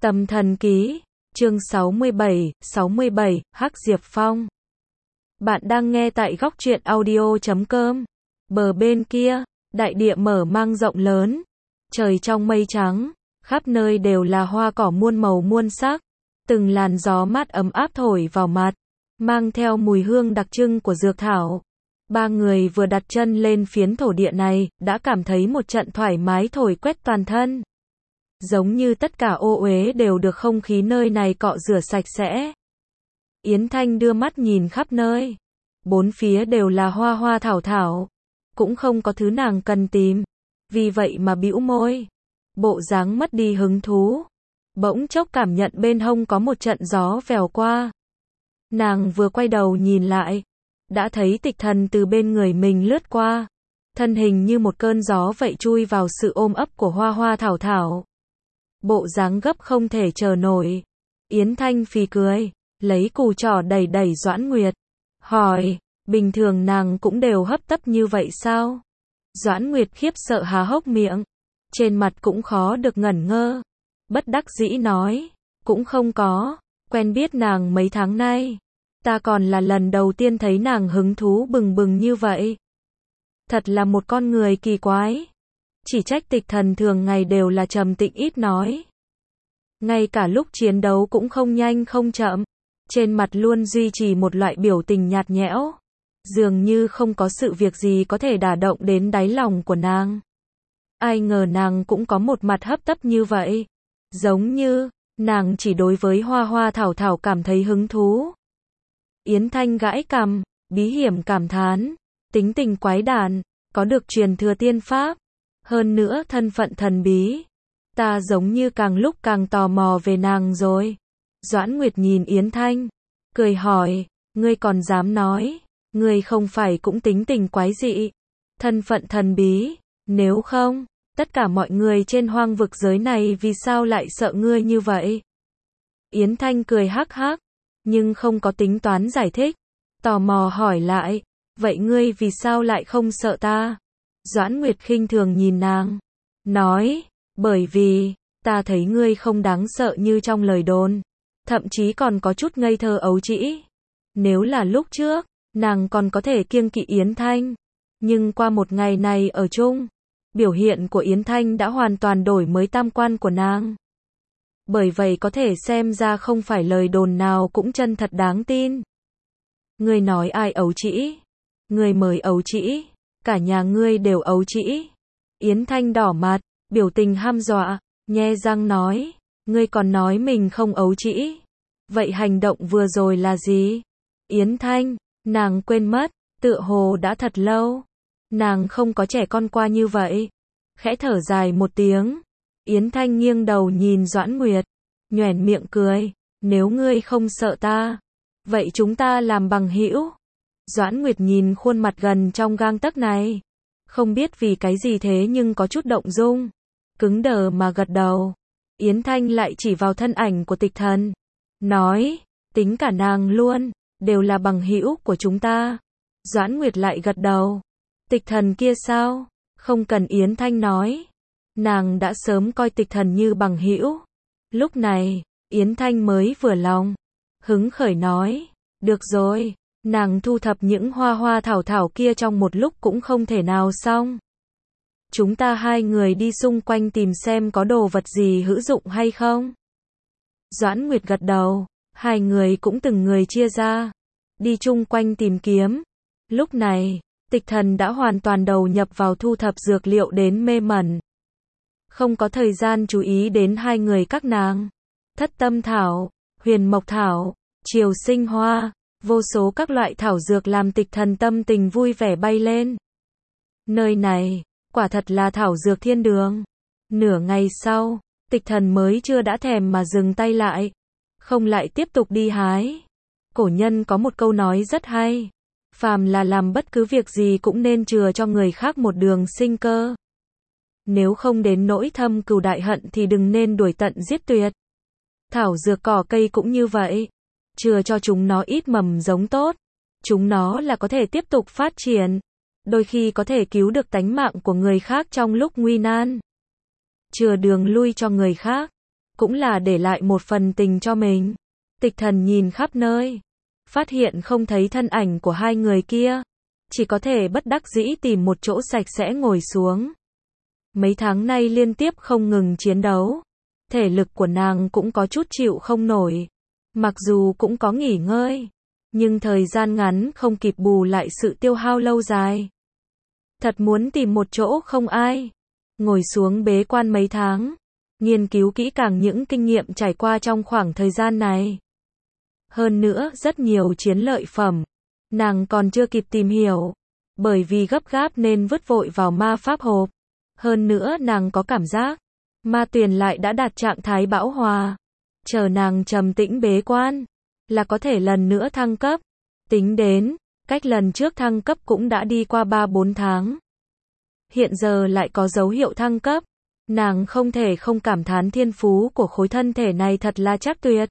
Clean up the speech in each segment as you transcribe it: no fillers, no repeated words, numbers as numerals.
Tâm thần ký, chương 67, Hắc Diệp Phong. Bạn đang nghe tại góc truyện audio.com. Bờ bên kia, đại địa mở mang rộng lớn, trời trong mây trắng, khắp nơi đều là hoa cỏ muôn màu muôn sắc, từng làn gió mát ấm áp thổi vào mặt, mang theo mùi hương đặc trưng của dược thảo. Ba người vừa đặt chân lên phiến thổ địa này, đã cảm thấy một trận thoải mái thổi quét toàn thân. Giống như tất cả ô uế đều được không khí nơi này cọ rửa sạch sẽ. Yến Thanh đưa mắt nhìn khắp nơi. Bốn phía đều là hoa hoa thảo thảo. Cũng không có thứ nàng cần tìm. Vì vậy mà bĩu môi. Bộ dáng mất đi hứng thú. Bỗng chốc cảm nhận bên hông có một trận gió vèo qua. Nàng vừa quay đầu nhìn lại. Đã thấy Tịch Thần từ bên người mình lướt qua. Thân hình như một cơn gió vậy chui vào sự ôm ấp của hoa hoa thảo thảo. Bộ dáng gấp không thể chờ nổi. Yến Thanh phì cười, lấy cù trỏ đẩy đẩy Doãn Nguyệt. Hỏi, bình thường nàng cũng đều hấp tấp như vậy sao? Doãn Nguyệt khiếp sợ há hốc miệng. Trên mặt cũng khó được ngẩn ngơ. Bất đắc dĩ nói, cũng không có, quen biết nàng mấy tháng nay. Ta còn là lần đầu tiên thấy nàng hứng thú bừng bừng như vậy. Thật là một con người kỳ quái. Chỉ trách Tịch Thần thường ngày đều là trầm tĩnh ít nói. Ngay cả lúc chiến đấu cũng không nhanh không chậm. Trên mặt luôn duy trì một loại biểu tình nhạt nhẽo. Dường như không có sự việc gì có thể đả động đến đáy lòng của nàng. Ai ngờ nàng cũng có một mặt hấp tấp như vậy. Giống như, nàng chỉ đối với hoa hoa thảo thảo cảm thấy hứng thú. Yến Thanh gãi cằm, bí hiểm cảm thán. Tính tình quái đản, có được truyền thừa tiên pháp. Hơn nữa thân phận thần bí. Ta giống như càng lúc càng tò mò về nàng rồi. Doãn Nguyệt nhìn Yến Thanh, cười hỏi, ngươi còn dám nói, ngươi không phải cũng tính tình quái dị, thân phận thần bí, nếu không, tất cả mọi người trên hoang vực giới này vì sao lại sợ ngươi như vậy? Yến Thanh cười hắc hắc, nhưng không có tính toán giải thích, tò mò hỏi lại, vậy ngươi vì sao lại không sợ ta? Doãn Nguyệt khinh thường nhìn nàng, nói, bởi vì, ta thấy ngươi không đáng sợ như trong lời đồn, thậm chí còn có chút ngây thơ ấu trĩ. Nếu là lúc trước, nàng còn có thể kiêng kỵ Yến Thanh, nhưng qua một ngày này ở chung, biểu hiện của Yến Thanh đã hoàn toàn đổi mới tam quan của nàng. Bởi vậy có thể xem ra không phải lời đồn nào cũng chân thật đáng tin. Ngươi nói ai ấu trĩ? Ngươi mới ấu trĩ. Cả nhà ngươi đều ấu trĩ. Yến Thanh đỏ mặt, biểu tình hăm dọa, nhe răng nói, ngươi còn nói mình không ấu trĩ. Vậy hành động vừa rồi là gì? Yến Thanh, nàng quên mất, tựa hồ đã thật lâu. Nàng không có trẻ con qua như vậy. Khẽ thở dài một tiếng. Yến Thanh nghiêng đầu nhìn Doãn Nguyệt, nhoẻn miệng cười, nếu ngươi không sợ ta, vậy chúng ta làm bằng hữu. Doãn Nguyệt nhìn khuôn mặt gần trong gang tấc này, không biết vì cái gì thế nhưng có chút động dung, cứng đờ mà gật đầu. Yến Thanh lại chỉ vào thân ảnh của Tịch Thần, nói, tính cả nàng luôn, đều là bằng hữu của chúng ta. Doãn Nguyệt lại gật đầu. Tịch Thần kia sao? Không cần Yến Thanh nói, nàng đã sớm coi Tịch Thần như bằng hữu. Lúc này, Yến Thanh mới vừa lòng, hứng khởi nói, được rồi. Nàng thu thập những hoa hoa thảo thảo kia trong một lúc cũng không thể nào xong. Chúng ta hai người đi xung quanh tìm xem có đồ vật gì hữu dụng hay không. Doãn Nguyệt gật đầu, hai người cũng từng người chia ra, đi chung quanh tìm kiếm. Lúc này, Tịch Thần đã hoàn toàn đầu nhập vào thu thập dược liệu đến mê mẩn. Không có thời gian chú ý đến hai người các nàng. Thất tâm thảo, huyền mộc thảo, triều sinh hoa. Vô số các loại thảo dược làm Tịch Thần tâm tình vui vẻ bay lên. Nơi này, quả thật là thảo dược thiên đường. Nửa ngày sau, Tịch Thần mới chưa đã thèm mà dừng tay lại. Không lại tiếp tục đi hái. Cổ nhân có một câu nói rất hay. Phàm là làm bất cứ việc gì cũng nên chừa cho người khác một đường sinh cơ. Nếu không đến nỗi thâm cừu đại hận thì đừng nên đuổi tận giết tuyệt. Thảo dược cỏ cây cũng như vậy. Chừa cho chúng nó ít mầm giống tốt, chúng nó là có thể tiếp tục phát triển, đôi khi có thể cứu được tánh mạng của người khác trong lúc nguy nan. Chừa đường lui cho người khác, cũng là để lại một phần tình cho mình. Tịch Thần nhìn khắp nơi, phát hiện không thấy thân ảnh của hai người kia, chỉ có thể bất đắc dĩ tìm một chỗ sạch sẽ ngồi xuống. Mấy tháng nay liên tiếp không ngừng chiến đấu, thể lực của nàng cũng có chút chịu không nổi. Mặc dù cũng có nghỉ ngơi, nhưng thời gian ngắn không kịp bù lại sự tiêu hao lâu dài. Thật muốn tìm một chỗ không ai, ngồi xuống bế quan mấy tháng, nghiên cứu kỹ càng những kinh nghiệm trải qua trong khoảng thời gian này. Hơn nữa, rất nhiều chiến lợi phẩm, nàng còn chưa kịp tìm hiểu, bởi vì gấp gáp nên vứt vội vào ma pháp hộp. Hơn nữa nàng có cảm giác, ma tuyền lại đã đạt trạng thái bão hòa. Chờ nàng trầm tĩnh bế quan, là có thể lần nữa thăng cấp. Tính đến, cách lần trước thăng cấp cũng đã đi qua 3-4 tháng. Hiện giờ lại có dấu hiệu thăng cấp. Nàng không thể không cảm thán thiên phú của khối thân thể này thật là chắc tuyệt.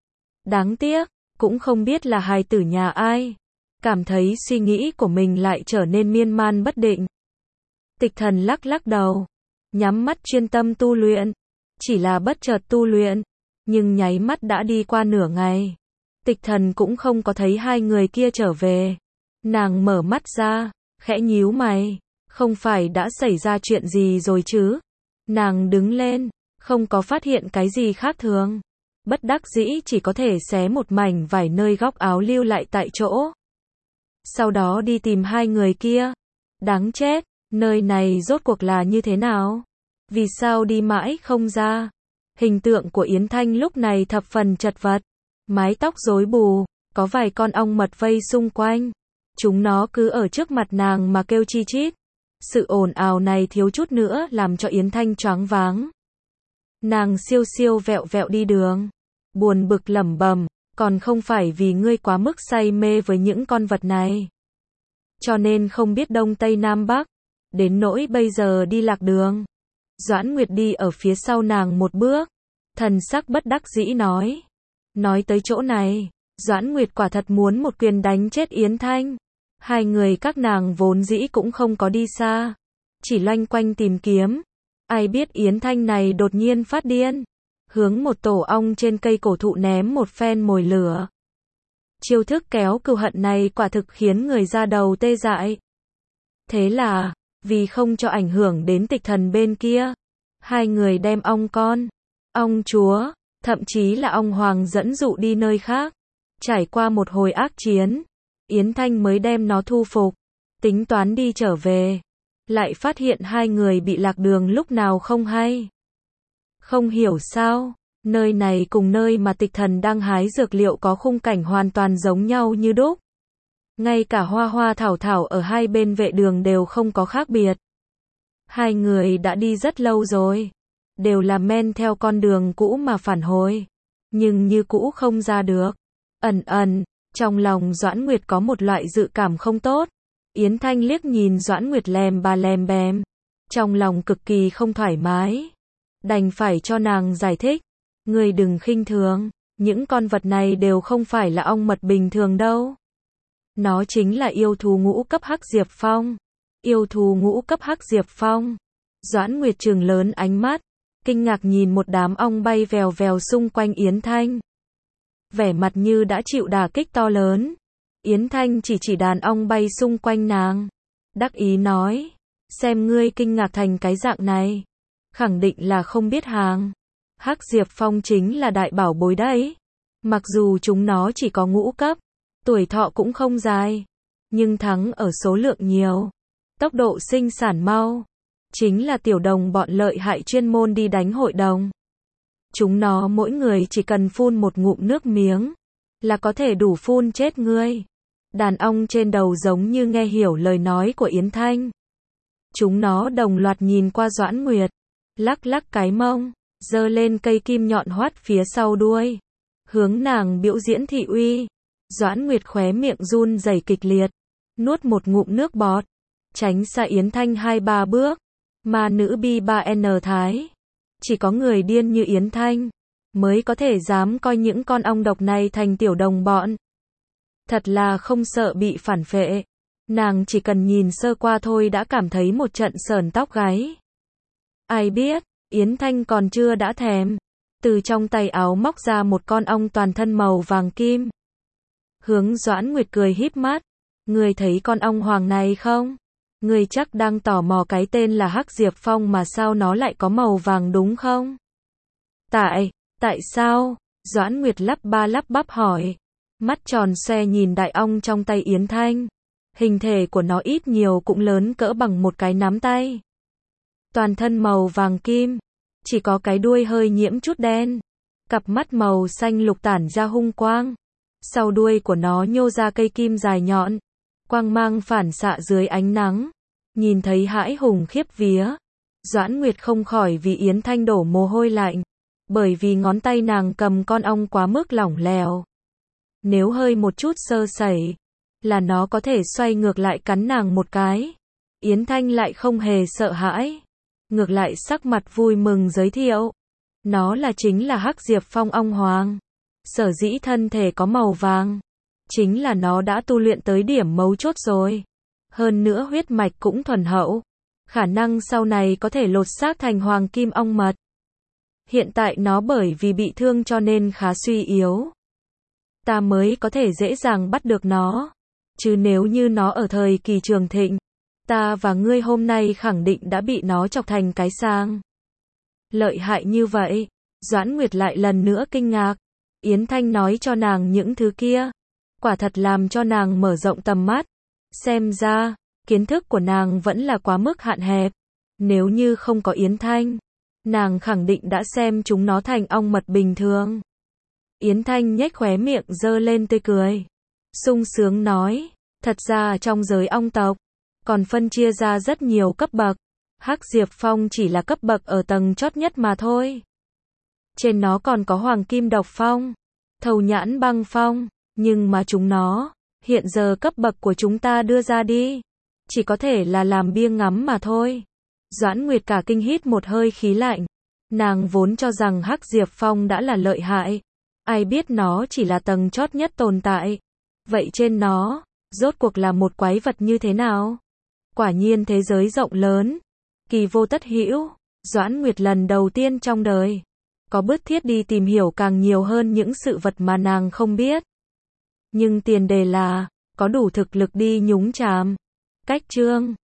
Đáng tiếc, cũng không biết là hài tử nhà ai. Cảm thấy suy nghĩ của mình lại trở nên miên man bất định. Tịch Thần lắc lắc đầu, nhắm mắt chuyên tâm tu luyện. Chỉ là bất chợt tu luyện, nhưng nháy mắt đã đi qua nửa ngày. Tịch Thần cũng không có thấy hai người kia trở về. Nàng mở mắt ra, khẽ nhíu mày, không phải đã xảy ra chuyện gì rồi chứ? Nàng đứng lên, không có phát hiện cái gì khác thường. Bất đắc dĩ chỉ có thể xé một mảnh vải nơi góc áo lưu lại tại chỗ. Sau đó đi tìm hai người kia. Đáng chết, nơi này rốt cuộc là như thế nào? Vì sao đi mãi không ra? Hình tượng của Yến Thanh lúc này thập phần chật vật. Mái tóc rối bù, có vài con ong mật vây xung quanh. Chúng nó cứ ở trước mặt nàng mà kêu chi chít. Sự ồn ào này thiếu chút nữa làm cho Yến Thanh choáng váng. Nàng siêu siêu vẹo vẹo đi đường, buồn bực lẩm bẩm, còn không phải vì ngươi quá mức say mê với những con vật này, cho nên không biết đông tây nam bắc, đến nỗi bây giờ đi lạc đường. Doãn Nguyệt đi ở phía sau nàng một bước, thần sắc bất đắc dĩ nói. Nói tới chỗ này, Doãn Nguyệt quả thật muốn một quyền đánh chết Yến Thanh. Hai người các nàng vốn dĩ cũng không có đi xa, chỉ loanh quanh tìm kiếm. Ai biết Yến Thanh này đột nhiên phát điên, hướng một tổ ong trên cây cổ thụ ném một phen mồi lửa. Chiêu thức kéo cừu hận này quả thực khiến người da đầu tê dại. Thế là, vì không cho ảnh hưởng đến Tịch Thần bên kia, hai người đem ong con, ong chúa, thậm chí là ong hoàng dẫn dụ đi nơi khác. Trải qua một hồi ác chiến, Yến Thanh mới đem nó thu phục, tính toán đi trở về. Lại phát hiện hai người bị lạc đường lúc nào không hay. Không hiểu sao, nơi này cùng nơi mà Tịch Thần đang hái dược liệu có khung cảnh hoàn toàn giống nhau như đúc. Ngay cả hoa hoa thảo thảo ở hai bên vệ đường đều không có khác biệt. Hai người đã đi rất lâu rồi, đều là men theo con đường cũ mà phản hồi, nhưng như cũ không ra được. Trong lòng Doãn Nguyệt có một loại dự cảm không tốt. Yến Thanh liếc nhìn Doãn Nguyệt lèm bà lèm bèm, trong lòng cực kỳ không thoải mái. Đành phải cho nàng giải thích, ngươi đừng khinh thường, những con vật này đều không phải là ong mật bình thường đâu. Nó chính là yêu thú ngũ cấp Hắc Diệp Phong. Yêu thú ngũ cấp Hắc Diệp Phong. Doãn Nguyệt trừng lớn ánh mắt, kinh ngạc nhìn một đám ong bay vèo vèo xung quanh Yến Thanh. Vẻ mặt như đã chịu đả kích to lớn. Yến Thanh chỉ đàn ong bay xung quanh nàng, đắc ý nói, xem ngươi kinh ngạc thành cái dạng này, khẳng định là không biết hàng. Hắc Diệp Phong chính là đại bảo bối đấy. Mặc dù chúng nó chỉ có ngũ cấp, tuổi thọ cũng không dài, nhưng thắng ở số lượng nhiều, tốc độ sinh sản mau. Chính là tiểu đồng bọn lợi hại chuyên môn đi đánh hội đồng. Chúng nó mỗi người chỉ cần phun một ngụm nước miếng, là có thể đủ phun chết ngươi. Đàn ong trên đầu giống như nghe hiểu lời nói của Yến Thanh. Chúng nó đồng loạt nhìn qua Doãn Nguyệt, lắc lắc cái mông, giơ lên cây kim nhọn hoắt phía sau đuôi, hướng nàng biểu diễn thị uy. Doãn Nguyệt khóe miệng run rẩy kịch liệt, nuốt một ngụm nước bọt, tránh xa Yến Thanh 2-3 bước. Ma nữ bi 3N Thái, chỉ có người điên như Yến Thanh mới có thể dám coi những con ong độc này thành tiểu đồng bọn. Thật là không sợ bị phản phệ. Nàng chỉ cần nhìn sơ qua thôi đã cảm thấy một trận sởn tóc gáy. Ai biết, Yến Thanh còn chưa đã thèm, từ trong tay áo móc ra một con ong toàn thân màu vàng kim. Hướng Doãn Nguyệt cười híp mắt, ngươi thấy con ong hoàng này không? Ngươi chắc đang tò mò cái tên là Hắc Diệp Phong mà sao nó lại có màu vàng đúng không? Tại sao? Doãn Nguyệt lắp ba lắp bắp hỏi. Mắt tròn xoe nhìn đại ong trong tay Yến Thanh. Hình thể của nó ít nhiều cũng lớn cỡ bằng một cái nắm tay. Toàn thân màu vàng kim, chỉ có cái đuôi hơi nhiễm chút đen. Cặp mắt màu xanh lục tản ra hung quang. Sau đuôi của nó nhô ra cây kim dài nhọn. Quang mang phản xạ dưới ánh nắng. Nhìn thấy hãi hùng khiếp vía. Doãn Nguyệt không khỏi vì Yến Thanh đổ mồ hôi lạnh. Bởi vì ngón tay nàng cầm con ong quá mức lỏng lẻo. Nếu hơi một chút sơ sẩy, là nó có thể xoay ngược lại cắn nàng một cái. Yến Thanh lại không hề sợ hãi. Ngược lại sắc mặt vui mừng giới thiệu. Nó chính là Hắc Diệp Phong ong hoàng. Sở dĩ thân thể có màu vàng. Chính là nó đã tu luyện tới điểm mấu chốt rồi. Hơn nữa huyết mạch cũng thuần hậu. Khả năng sau này có thể lột xác thành hoàng kim ong mật. Hiện tại nó bởi vì bị thương cho nên khá suy yếu. Ta mới có thể dễ dàng bắt được nó. Chứ nếu như nó ở thời kỳ trường thịnh, ta và ngươi hôm nay khẳng định đã bị nó chọc thành cái sang. Lợi hại như vậy, Doãn Nguyệt lại lần nữa kinh ngạc. Yến Thanh nói cho nàng những thứ kia, quả thật làm cho nàng mở rộng tầm mắt. Xem ra, kiến thức của nàng vẫn là quá mức hạn hẹp. Nếu như không có Yến Thanh, nàng khẳng định đã xem chúng nó thành ong mật bình thường. Yến Thanh nhếch khóe miệng giơ lên tươi cười. Sung sướng nói, thật ra trong giới ong tộc, còn phân chia ra rất nhiều cấp bậc. Hắc Diệp Phong chỉ là cấp bậc ở tầng chót nhất mà thôi. Trên nó còn có Hoàng Kim Độc Phong, Thầu Nhãn Băng Phong, nhưng mà chúng nó, hiện giờ cấp bậc của chúng ta đưa ra đi, chỉ có thể là làm bia ngắm mà thôi. Doãn Nguyệt cả kinh hít một hơi khí lạnh. Nàng vốn cho rằng Hắc Diệp Phong đã là lợi hại. Ai biết nó chỉ là tầng chót nhất tồn tại. Vậy trên nó, rốt cuộc là một quái vật như thế nào? Quả nhiên thế giới rộng lớn, kỳ vô tất hữu. Doãn Nguyệt lần đầu tiên trong đời có bức thiết đi tìm hiểu càng nhiều hơn những sự vật mà nàng không biết. Nhưng tiền đề là có đủ thực lực đi nhúng chàm. Cách chương